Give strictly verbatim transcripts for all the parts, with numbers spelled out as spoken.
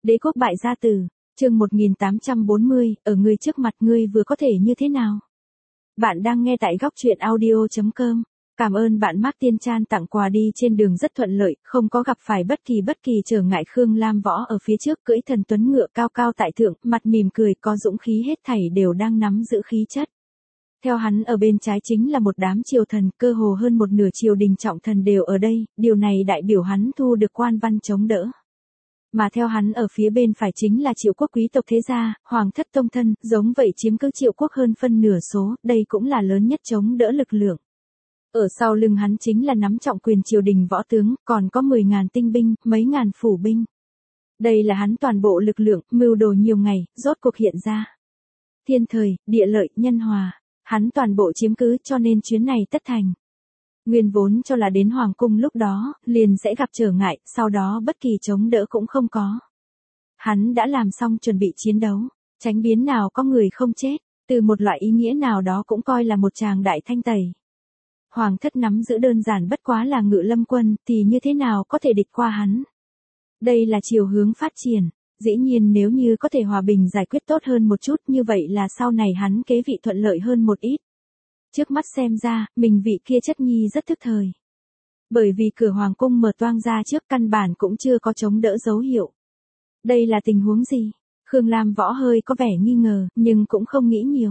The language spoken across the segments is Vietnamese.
Đế quốc bại gia tử, chương một nghìn tám trăm bốn mươi, ở ngươi trước mặt ngươi vừa có thể như thế nào? Bạn đang nghe tại góc truyện audio chấm com. Cảm ơn bạn Mark Tiên Chan tặng quà đi trên đường rất thuận lợi, không có gặp phải bất kỳ bất kỳ trở ngại. Khương Lam Võ ở phía trước cưỡi thần tuấn ngựa cao cao tại thượng, mặt mỉm cười, có dũng khí, hết thảy đều đang nắm giữ khí chất. Theo hắn ở bên trái chính là một đám triều thần, cơ hồ hơn một nửa triều đình trọng thần đều ở đây, điều này đại biểu hắn thu được quan văn chống đỡ. Mà theo hắn ở phía bên phải chính là Triệu quốc quý tộc thế gia, hoàng thất tông thân, giống vậy chiếm cứ Triệu quốc hơn phân nửa số, đây cũng là lớn nhất chống đỡ lực lượng. Ở sau lưng hắn chính là nắm trọng quyền triều đình võ tướng, còn có mười ngàn tinh binh, mấy ngàn phủ binh. Đây là hắn toàn bộ lực lượng, mưu đồ nhiều ngày, rốt cuộc hiện ra. Thiên thời, địa lợi, nhân hòa, hắn toàn bộ chiếm cứ, cho nên chuyến này tất thành. Nguyên vốn cho là đến hoàng cung lúc đó, liền sẽ gặp trở ngại, sau đó bất kỳ chống đỡ cũng không có. Hắn đã làm xong chuẩn bị chiến đấu, tránh biến nào có người không chết, từ một loại ý nghĩa nào đó cũng coi là một tràng đại thanh tẩy. Hoàng thất nắm giữ đơn giản bất quá là Ngự Lâm quân, thì như thế nào có thể địch qua hắn. Đây là chiều hướng phát triển, dĩ nhiên nếu như có thể hòa bình giải quyết tốt hơn một chút, như vậy là sau này hắn kế vị thuận lợi hơn một ít. Trước mắt xem ra, mình vị kia chất nhi rất thức thời. Bởi vì cửa hoàng cung mở toang ra trước, căn bản cũng chưa có chống đỡ dấu hiệu. Đây là tình huống gì? Khương Lam Võ hơi có vẻ nghi ngờ, nhưng cũng không nghĩ nhiều.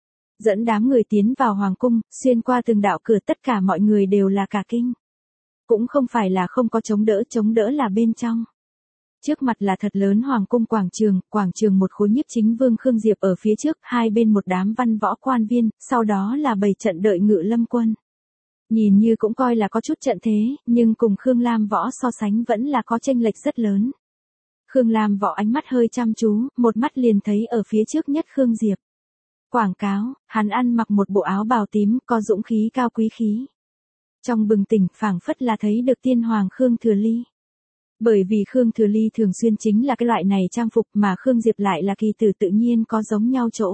Dẫn đám người tiến vào hoàng cung, xuyên qua từng đạo cửa, tất cả mọi người đều là cả kinh. Cũng không phải là không có chống đỡ, chống đỡ là bên trong. Trước mặt là thật lớn hoàng cung quảng trường, quảng trường một khối nhiếp chính vương Khương Diệp ở phía trước, hai bên một đám văn võ quan viên, sau đó là bầy trận đợi Ngự Lâm quân. Nhìn như cũng coi là có chút trận thế, nhưng cùng Khương Lam Võ so sánh vẫn là có chênh lệch rất lớn. Khương Lam Võ ánh mắt hơi chăm chú, một mắt liền thấy ở phía trước nhất Khương Diệp. Quảng cáo, hắn ăn mặc một bộ áo bào tím, có dũng khí, cao quý khí. Trong bừng tỉnh, phảng phất là thấy được tiên hoàng Khương Thừa Ly. Bởi vì Khương Thừa Ly thường xuyên chính là cái loại này trang phục, mà Khương Diệp lại là kỳ tử, tự nhiên có giống nhau chỗ.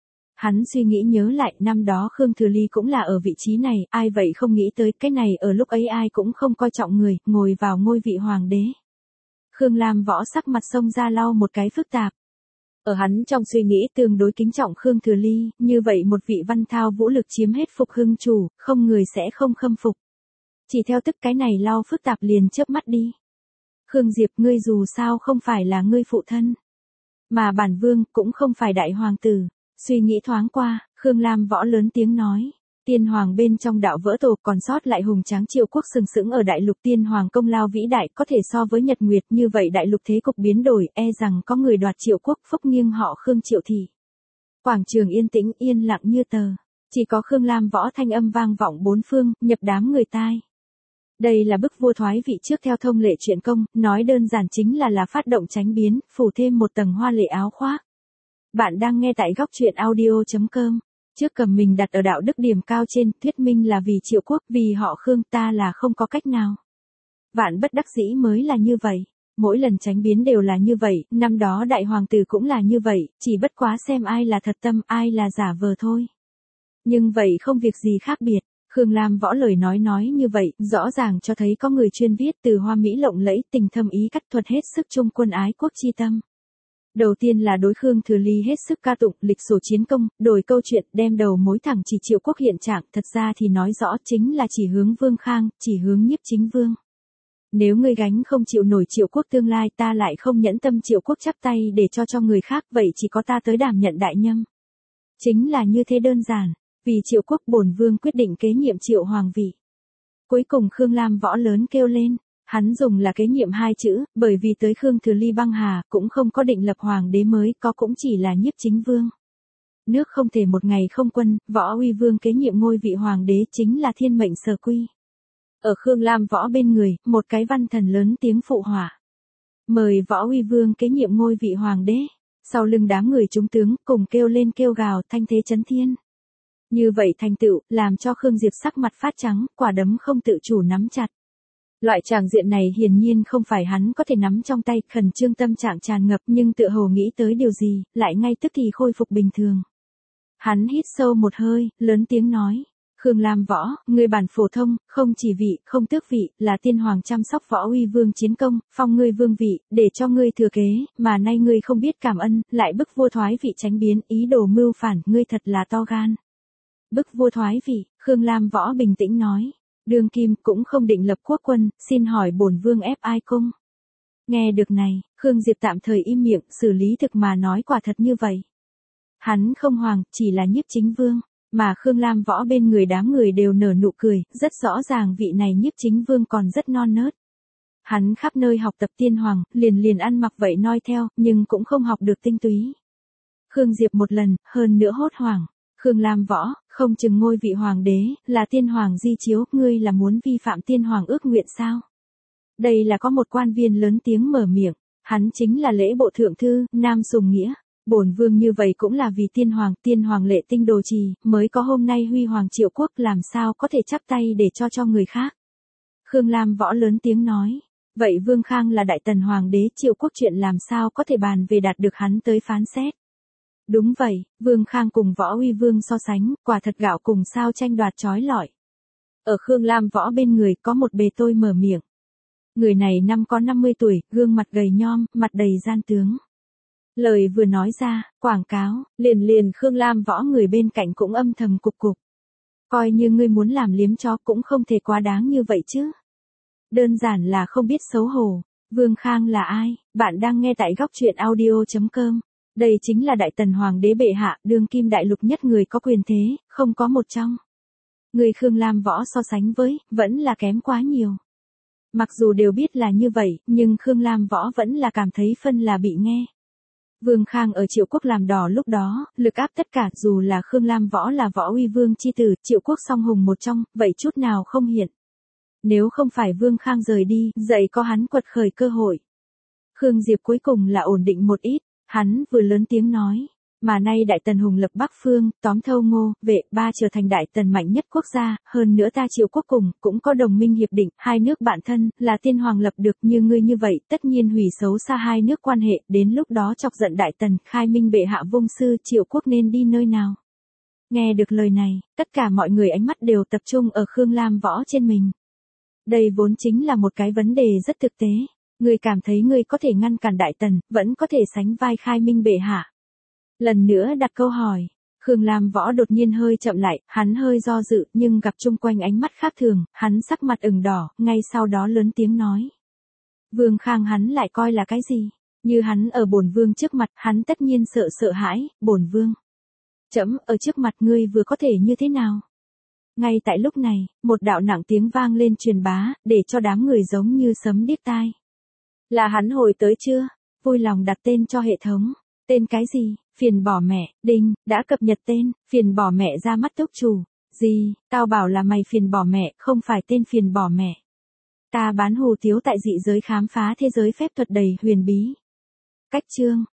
Hắn suy nghĩ nhớ lại, năm đó Khương Thừa Ly cũng là ở vị trí này, ai vậy không nghĩ tới cái này, ở lúc ấy ai cũng không coi trọng người, ngồi vào ngôi vị hoàng đế. Khương Lam Võ sắc mặt xông ra lau một cái phức tạp. Ở hắn trong suy nghĩ tương đối kính trọng Khương Thừa Ly, như vậy một vị văn thao vũ lực chiếm hết phục hưng chủ, không người sẽ không khâm phục. Chỉ theo tức cái này lau phức tạp liền chớp mắt đi. Khương Diệp, ngươi dù sao không phải là ngươi phụ thân, mà bản vương cũng không phải đại hoàng tử. Suy nghĩ thoáng qua, Khương Lam Võ lớn tiếng nói, tiên hoàng bên trong đạo vỡ tổ, còn sót lại hùng tráng Triệu quốc sừng sững ở đại lục, tiên hoàng công lao vĩ đại, có thể so với nhật nguyệt, như vậy đại lục thế cục biến đổi, e rằng có người đoạt Triệu quốc, phúc nghiêng họ Khương Triệu thị. Quảng trường yên tĩnh, yên lặng như tờ, chỉ có Khương Lam Võ thanh âm vang vọng bốn phương, nhập đám người tai. Đây là bức vua thoái vị trước theo thông lệ truyện công, nói đơn giản chính là là phát động tránh biến, phủ thêm một tầng hoa lệ áo khoác. Bạn đang nghe tại góc truyện audio chấm com. Trước cầm mình đặt ở đạo đức điểm cao trên, thuyết minh là vì Triệu quốc, vì họ Khương, ta là không có cách nào. Vạn bất đắc dĩ mới là như vậy. Mỗi lần tránh biến đều là như vậy, năm đó đại hoàng tử cũng là như vậy, chỉ bất quá xem ai là thật tâm, ai là giả vờ thôi. Nhưng vậy không việc gì khác biệt. Khương Lam Võ lời nói nói như vậy, rõ ràng cho thấy có người chuyên viết từ hoa mỹ lộng lẫy, tình thâm ý cắt thuật hết sức trung quân ái quốc chi tâm. Đầu tiên là đối Khương Thừa Ly hết sức ca tụng, lịch sử chiến công, đổi câu chuyện, đem đầu mối thẳng chỉ Triệu quốc hiện trạng, thật ra thì nói rõ chính là chỉ hướng Vương Khang, chỉ hướng nhiếp chính vương. Nếu ngươi gánh không chịu nổi Triệu quốc tương lai, ta lại không nhẫn tâm Triệu quốc chắp tay để cho cho người khác, vậy chỉ có ta tới đảm nhận đại nhâm. Chính là như thế đơn giản. Vì Triệu quốc, bổn vương quyết định kế nhiệm Triệu hoàng vị. Cuối cùng Khương Lam Võ lớn kêu lên, hắn dùng là kế nhiệm hai chữ, bởi vì tới Khương Thừa Ly băng hà, cũng không có định lập hoàng đế mới, có cũng chỉ là nhiếp chính vương. Nước không thể một ngày không quân, Võ Uy Vương kế nhiệm ngôi vị hoàng đế chính là thiên mệnh sở quy. Ở Khương Lam Võ bên người, một cái văn thần lớn tiếng phụ họa. Mời Võ Uy Vương kế nhiệm ngôi vị hoàng đế. Sau lưng đám người chúng tướng, cùng kêu lên kêu gào, thanh thế chấn thiên. Như vậy thành tựu, làm cho Khương Diệp sắc mặt phát trắng, quả đấm không tự chủ nắm chặt. Loại tràng diện này hiển nhiên không phải hắn có thể nắm trong tay, khẩn trương tâm trạng tràn ngập, nhưng tựa hồ nghĩ tới điều gì, lại ngay tức thì khôi phục bình thường. Hắn hít sâu một hơi, lớn tiếng nói, Khương Lam Võ, ngươi bản phổ thông, không chỉ vị, không tước vị, là tiên hoàng chăm sóc võ uy vương chiến công, phong ngươi vương vị, để cho ngươi thừa kế, mà nay ngươi không biết cảm ân, lại bức vua thoái vị tránh biến, ý đồ mưu phản, ngươi thật là to gan. Bức vua thoái vị, Khương Lam Võ bình tĩnh nói, đương kim cũng không định lập quốc quân, xin hỏi bổn vương ép ai cung. Nghe được này, Khương Diệp tạm thời im miệng, xử lý thực mà nói quả thật như vậy. Hắn không hoàng, chỉ là nhiếp chính vương. Mà Khương Lam Võ bên người đám người đều nở nụ cười, rất rõ ràng vị này nhiếp chính vương còn rất non nớt. Hắn khắp nơi học tập tiên hoàng, liền liền ăn mặc vậy noi theo, nhưng cũng không học được tinh túy. Khương Diệp một lần, hơn nữa hốt hoảng. Khương Lam Võ, không chừng ngôi vị hoàng đế, là tiên hoàng di chiếu, ngươi là muốn vi phạm tiên hoàng ước nguyện sao? Đây là có một quan viên lớn tiếng mở miệng, hắn chính là lễ bộ thượng thư, Nam Sùng Nghĩa. Bổn vương như vậy cũng là vì tiên hoàng, tiên hoàng lệ tinh đồ trì, mới có hôm nay huy hoàng triệu quốc, làm sao có thể chắp tay để cho cho người khác. Khương Lam Võ lớn tiếng nói, vậy Vương Khang là đại tần hoàng đế, triệu quốc chuyện làm sao có thể bàn về đạt được hắn tới phán xét. Đúng vậy, Vương Khang cùng Võ Uy Vương so sánh, quả thật gạo cùng sao tranh đoạt chói lọi. Ở Khương Lam Võ bên người có một bề tôi mở miệng. Người này năm có năm mươi tuổi, gương mặt gầy nhom, mặt đầy gian tướng. Lời vừa nói ra, quảng cáo, liền liền Khương Lam Võ người bên cạnh cũng âm thầm cục cục. Coi như ngươi muốn làm liếm chó cũng không thể quá đáng như vậy chứ. Đơn giản là không biết xấu hổ. Vương Khang là ai? Bạn đang nghe tại góc truyện audio chấm com. Đây chính là đại tần hoàng đế bệ hạ, đương kim đại lục nhất người có quyền thế, không có một trong. Người Khương Lam Võ so sánh với, vẫn là kém quá nhiều. Mặc dù đều biết là như vậy, nhưng Khương Lam Võ vẫn là cảm thấy phân là bị nghe. Vương Khang ở Triệu Quốc làm đỏ lúc đó, lực áp tất cả, dù là Khương Lam Võ là Võ Uy Vương chi tử, Triệu Quốc song hùng một trong, vậy chút nào không hiện. Nếu không phải Vương Khang rời đi, dậy có hắn quật khởi cơ hội. Khương Diệp cuối cùng là ổn định một ít, hắn vừa lớn tiếng nói, mà nay đại tần hùng lập Bắc Phương, tóm thâu Ngô, Vệ, ba trở thành đại tần mạnh nhất quốc gia, hơn nữa ta Triệu Quốc cùng, cũng có đồng minh hiệp định, hai nước bạn thân, là tiên hoàng lập được, như ngươi như vậy, tất nhiên hủy xấu xa hai nước quan hệ, đến lúc đó chọc giận đại tần, khai minh bệ hạ vông sư, Triệu Quốc nên đi nơi nào. Nghe được lời này, tất cả mọi người ánh mắt đều tập trung ở Khương Lam Võ trên mình. Đây vốn chính là một cái vấn đề rất thực tế. Ngươi cảm thấy ngươi có thể ngăn cản đại tần, vẫn có thể sánh vai khai minh bệ hạ. Lần nữa đặt câu hỏi, Khương Lam Võ đột nhiên hơi chậm lại, hắn hơi do dự, nhưng gặp chung quanh ánh mắt khác thường, hắn sắc mặt ửng đỏ, ngay sau đó lớn tiếng nói. Vương Khang hắn lại coi là cái gì? Như hắn ở bổn vương trước mặt, hắn tất nhiên sợ sợ hãi, bổn vương. Chấm, ở trước mặt ngươi vừa có thể như thế nào? Ngay tại lúc này, một đạo nặng tiếng vang lên truyền bá, để cho đám người giống như sấm điếc tai. Là hắn hồi tới chưa? Vui lòng đặt tên cho hệ thống. Tên cái gì? Phiền bỏ mẹ, đinh, đã cập nhật tên, phiền bỏ mẹ ra mắt túc chủ. Gì, tao bảo là mày phiền bỏ mẹ, không phải tên phiền bỏ mẹ. Ta bán hủ tiếu tại dị giới khám phá thế giới phép thuật đầy huyền bí. Cách chương,